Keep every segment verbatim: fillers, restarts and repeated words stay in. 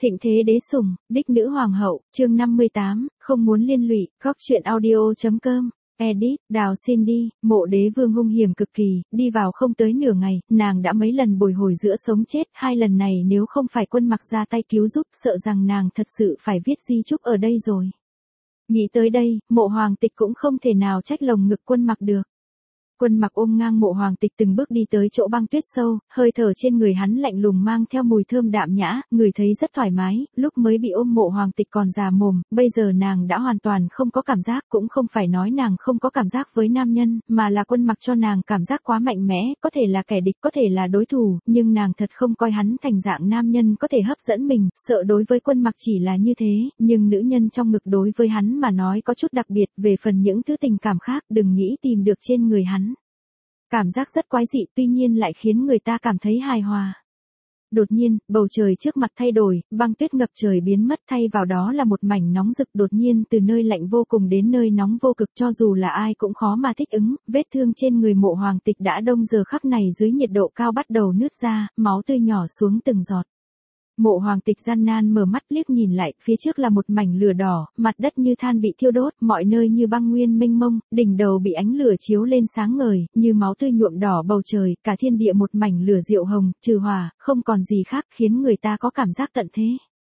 Thịnh thế đế sủng, đích nữ hoàng hậu, chương năm mươi tám, không muốn liên lụy, góc chuyện audio.com. Edit, Đào xin đi, mộ đế vương hung hiểm cực kỳ, đi vào không tới nửa ngày, nàng đã mấy lần bồi hồi giữa sống chết, hai lần này nếu không phải Quân Mặc ra tay cứu giúp, sợ rằng nàng thật sự phải viết di chúc ở đây rồi. Nghĩ tới đây, mộ hoàng tịch cũng không thể nào trách lồng ngực Quân Mặc được. Quân Mặc ôm ngang mộ hoàng tịch từng bước đi tới chỗ băng tuyết sâu, hơi thở trên người hắn lạnh lùng mang theo mùi thơm đạm nhã, người thấy rất thoải mái, lúc mới bị ôm mộ hoàng tịch còn già mồm, bây giờ nàng đã hoàn toàn không có cảm giác, cũng không phải nói nàng không có cảm giác với nam nhân, mà là Quân Mặc cho nàng cảm giác quá mạnh mẽ, có thể là kẻ địch, có thể là đối thủ, nhưng nàng thật không coi hắn thành dạng nam nhân có thể hấp dẫn mình, sợ đối với Quân Mặc chỉ là như thế, nhưng nữ nhân trong ngực đối với hắn mà nói có chút đặc biệt, về phần những thứ tình cảm khác, đừng nghĩ tìm được trên người hắn. Cảm giác rất quái dị tuy nhiên lại khiến người ta cảm thấy hài hòa. Đột nhiên, bầu trời trước mặt thay đổi, băng tuyết ngập trời biến mất thay vào đó là một mảnh nóng rực đột nhiên từ nơi lạnh vô cùng đến nơi nóng vô cực cho dù là ai cũng khó mà thích ứng, vết thương trên người mộ hoàng tịch đã đông giờ khắc này dưới nhiệt độ cao bắt đầu nứt ra, máu tươi nhỏ xuống từng giọt. Mộ hoàng tịch gian nan mở mắt liếc nhìn lại, phía trước là một mảnh lửa đỏ, mặt đất như than bị thiêu đốt, mọi nơi như băng nguyên mênh mông, đỉnh đầu bị ánh lửa chiếu lên sáng ngời, như máu tươi nhuộm đỏ bầu trời, cả thiên địa một mảnh lửa diệu hồng, trừ hỏa, không còn gì khác khiến người ta có cảm giác tận thế.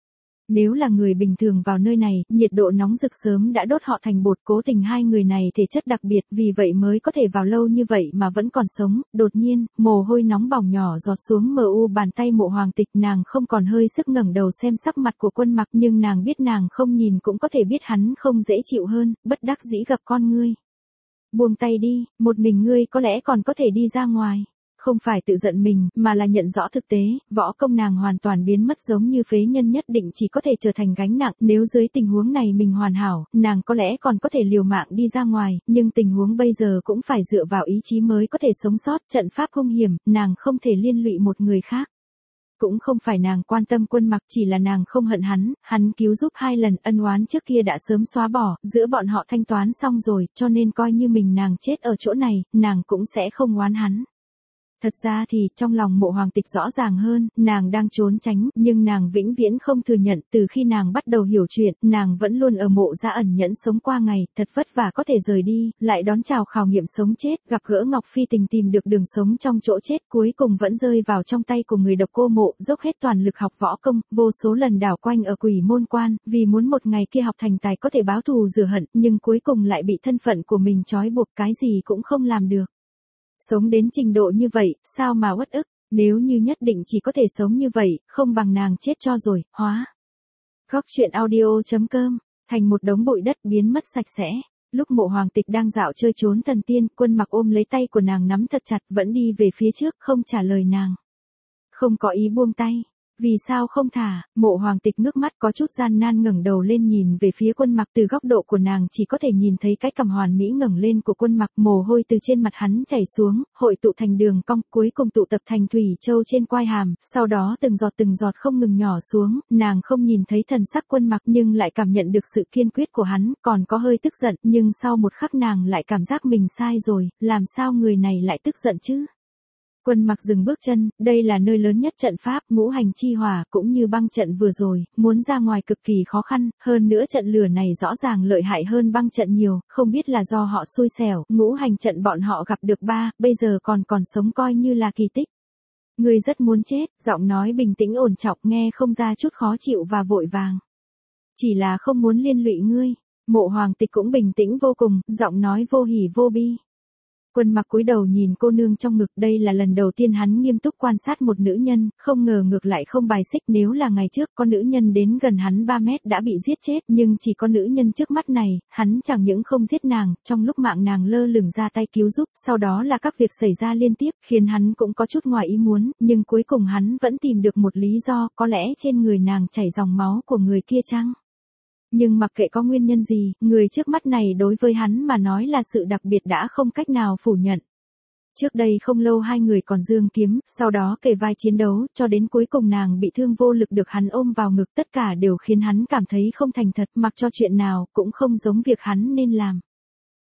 Nếu là người bình thường vào nơi này, nhiệt độ nóng rực sớm đã đốt họ thành bột, cố tình hai người này thể chất đặc biệt, vì vậy mới có thể vào lâu như vậy mà vẫn còn sống. Đột nhiên, mồ hôi nóng bỏng nhỏ giọt xuống mờ u bàn tay mộ hoàng tịch, nàng không còn hơi sức ngẩng đầu xem sắc mặt của Quân Mặc, nhưng nàng biết nàng không nhìn cũng có thể biết hắn không dễ chịu hơn, bất đắc dĩ gặp con ngươi. Buông tay đi, một mình ngươi có lẽ còn có thể đi ra ngoài. Không phải tự giận mình, mà là nhận rõ thực tế, võ công nàng hoàn toàn biến mất giống như phế nhân nhất định chỉ có thể trở thành gánh nặng, nếu dưới tình huống này mình hoàn hảo, nàng có lẽ còn có thể liều mạng đi ra ngoài, nhưng tình huống bây giờ cũng phải dựa vào ý chí mới có thể sống sót, trận pháp hung hiểm, nàng không thể liên lụy một người khác. Cũng không phải nàng quan tâm Quân Mặc, chỉ là nàng không hận hắn, hắn cứu giúp hai lần, ân oán trước kia đã sớm xóa bỏ, giữa bọn họ thanh toán xong rồi, cho nên coi như mình nàng chết ở chỗ này, nàng cũng sẽ không oán hắn. Thật ra thì, trong lòng mộ hoàng tịch rõ ràng hơn, nàng đang trốn tránh, nhưng nàng vĩnh viễn không thừa nhận, từ khi nàng bắt đầu hiểu chuyện, nàng vẫn luôn ở mộ gia ẩn nhẫn sống qua ngày, thật vất vả có thể rời đi, lại đón chào khảo nghiệm sống chết, gặp gỡ Ngọc Phi Tình tìm được đường sống trong chỗ chết, cuối cùng vẫn rơi vào trong tay của người độc cô mộ, dốc hết toàn lực học võ công, vô số lần đảo quanh ở Quỷ Môn Quan, vì muốn một ngày kia học thành tài có thể báo thù rửa hận, nhưng cuối cùng lại bị thân phận của mình trói buộc, cái gì cũng không làm được. Sống đến trình độ như vậy, sao mà uất ức, nếu như nhất định chỉ có thể sống như vậy, không bằng nàng chết cho rồi, hóa. Góc chuyện audio.com, thành một đống bụi đất biến mất sạch sẽ. Lúc mộ hoàng tịch đang dạo chơi trốn thần tiên, Quân Mặc ôm lấy tay của nàng nắm thật chặt, vẫn đi về phía trước, không trả lời nàng. Không có ý buông tay. Vì sao không thả, mộ hoàng tịch ngước mắt có chút gian nan ngẩng đầu lên nhìn về phía Quân Mặc, từ góc độ của nàng chỉ có thể nhìn thấy cái cằm hoàn mỹ ngẩng lên của Quân Mặc, mồ hôi từ trên mặt hắn chảy xuống, hội tụ thành đường cong, cuối cùng tụ tập thành thủy châu trên quai hàm, sau đó từng giọt từng giọt không ngừng nhỏ xuống, nàng không nhìn thấy thần sắc Quân Mặc nhưng lại cảm nhận được sự kiên quyết của hắn, còn có hơi tức giận, nhưng sau một khắc nàng lại cảm giác mình sai rồi, làm sao người này lại tức giận chứ? Quân Mặc dừng bước chân, đây là nơi lớn nhất trận pháp, ngũ hành chi hỏa, cũng như băng trận vừa rồi, muốn ra ngoài cực kỳ khó khăn, hơn nữa trận lửa này rõ ràng lợi hại hơn băng trận nhiều, không biết là do họ xui xẻo, ngũ hành trận bọn họ gặp được ba, bây giờ còn còn sống coi như là kỳ tích. Người rất muốn chết, giọng nói bình tĩnh ổn trọng nghe không ra chút khó chịu và vội vàng. Chỉ là không muốn liên lụy ngươi, mộ hoàng tịch cũng bình tĩnh vô cùng, giọng nói vô hỉ vô bi. Quân Mặc cúi đầu nhìn cô nương trong ngực, đây là lần đầu tiên hắn nghiêm túc quan sát một nữ nhân, không ngờ ngược lại không bài xích, nếu là ngày trước có nữ nhân đến gần hắn ba mét đã bị giết chết, nhưng chỉ có nữ nhân trước mắt này, hắn chẳng những không giết nàng, trong lúc mạng nàng lơ lửng ra tay cứu giúp, sau đó là các việc xảy ra liên tiếp, khiến hắn cũng có chút ngoài ý muốn, nhưng cuối cùng hắn vẫn tìm được một lý do, có lẽ trên người nàng chảy dòng máu của người kia chăng? Nhưng mặc kệ có nguyên nhân gì, người trước mắt này đối với hắn mà nói là sự đặc biệt đã không cách nào phủ nhận. Trước đây không lâu hai người còn giương kiếm, sau đó kề vai chiến đấu, cho đến cuối cùng nàng bị thương vô lực được hắn ôm vào ngực, tất cả đều khiến hắn cảm thấy không thành thật, mặc cho chuyện nào cũng không giống việc hắn nên làm.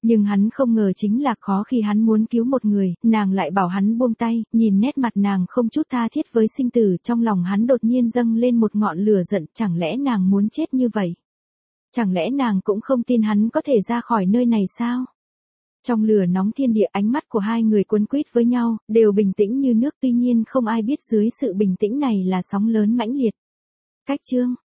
Nhưng hắn không ngờ chính là khó khi hắn muốn cứu một người, nàng lại bảo hắn buông tay, nhìn nét mặt nàng không chút tha thiết với sinh tử, trong lòng hắn đột nhiên dâng lên một ngọn lửa giận, chẳng lẽ nàng muốn chết như vậy? Chẳng lẽ nàng cũng không tin hắn có thể ra khỏi nơi này sao? Trong lửa nóng thiên địa, ánh mắt của hai người quấn quýt với nhau, đều bình tĩnh như nước, tuy nhiên không ai biết dưới sự bình tĩnh này là sóng lớn mãnh liệt. Cách chương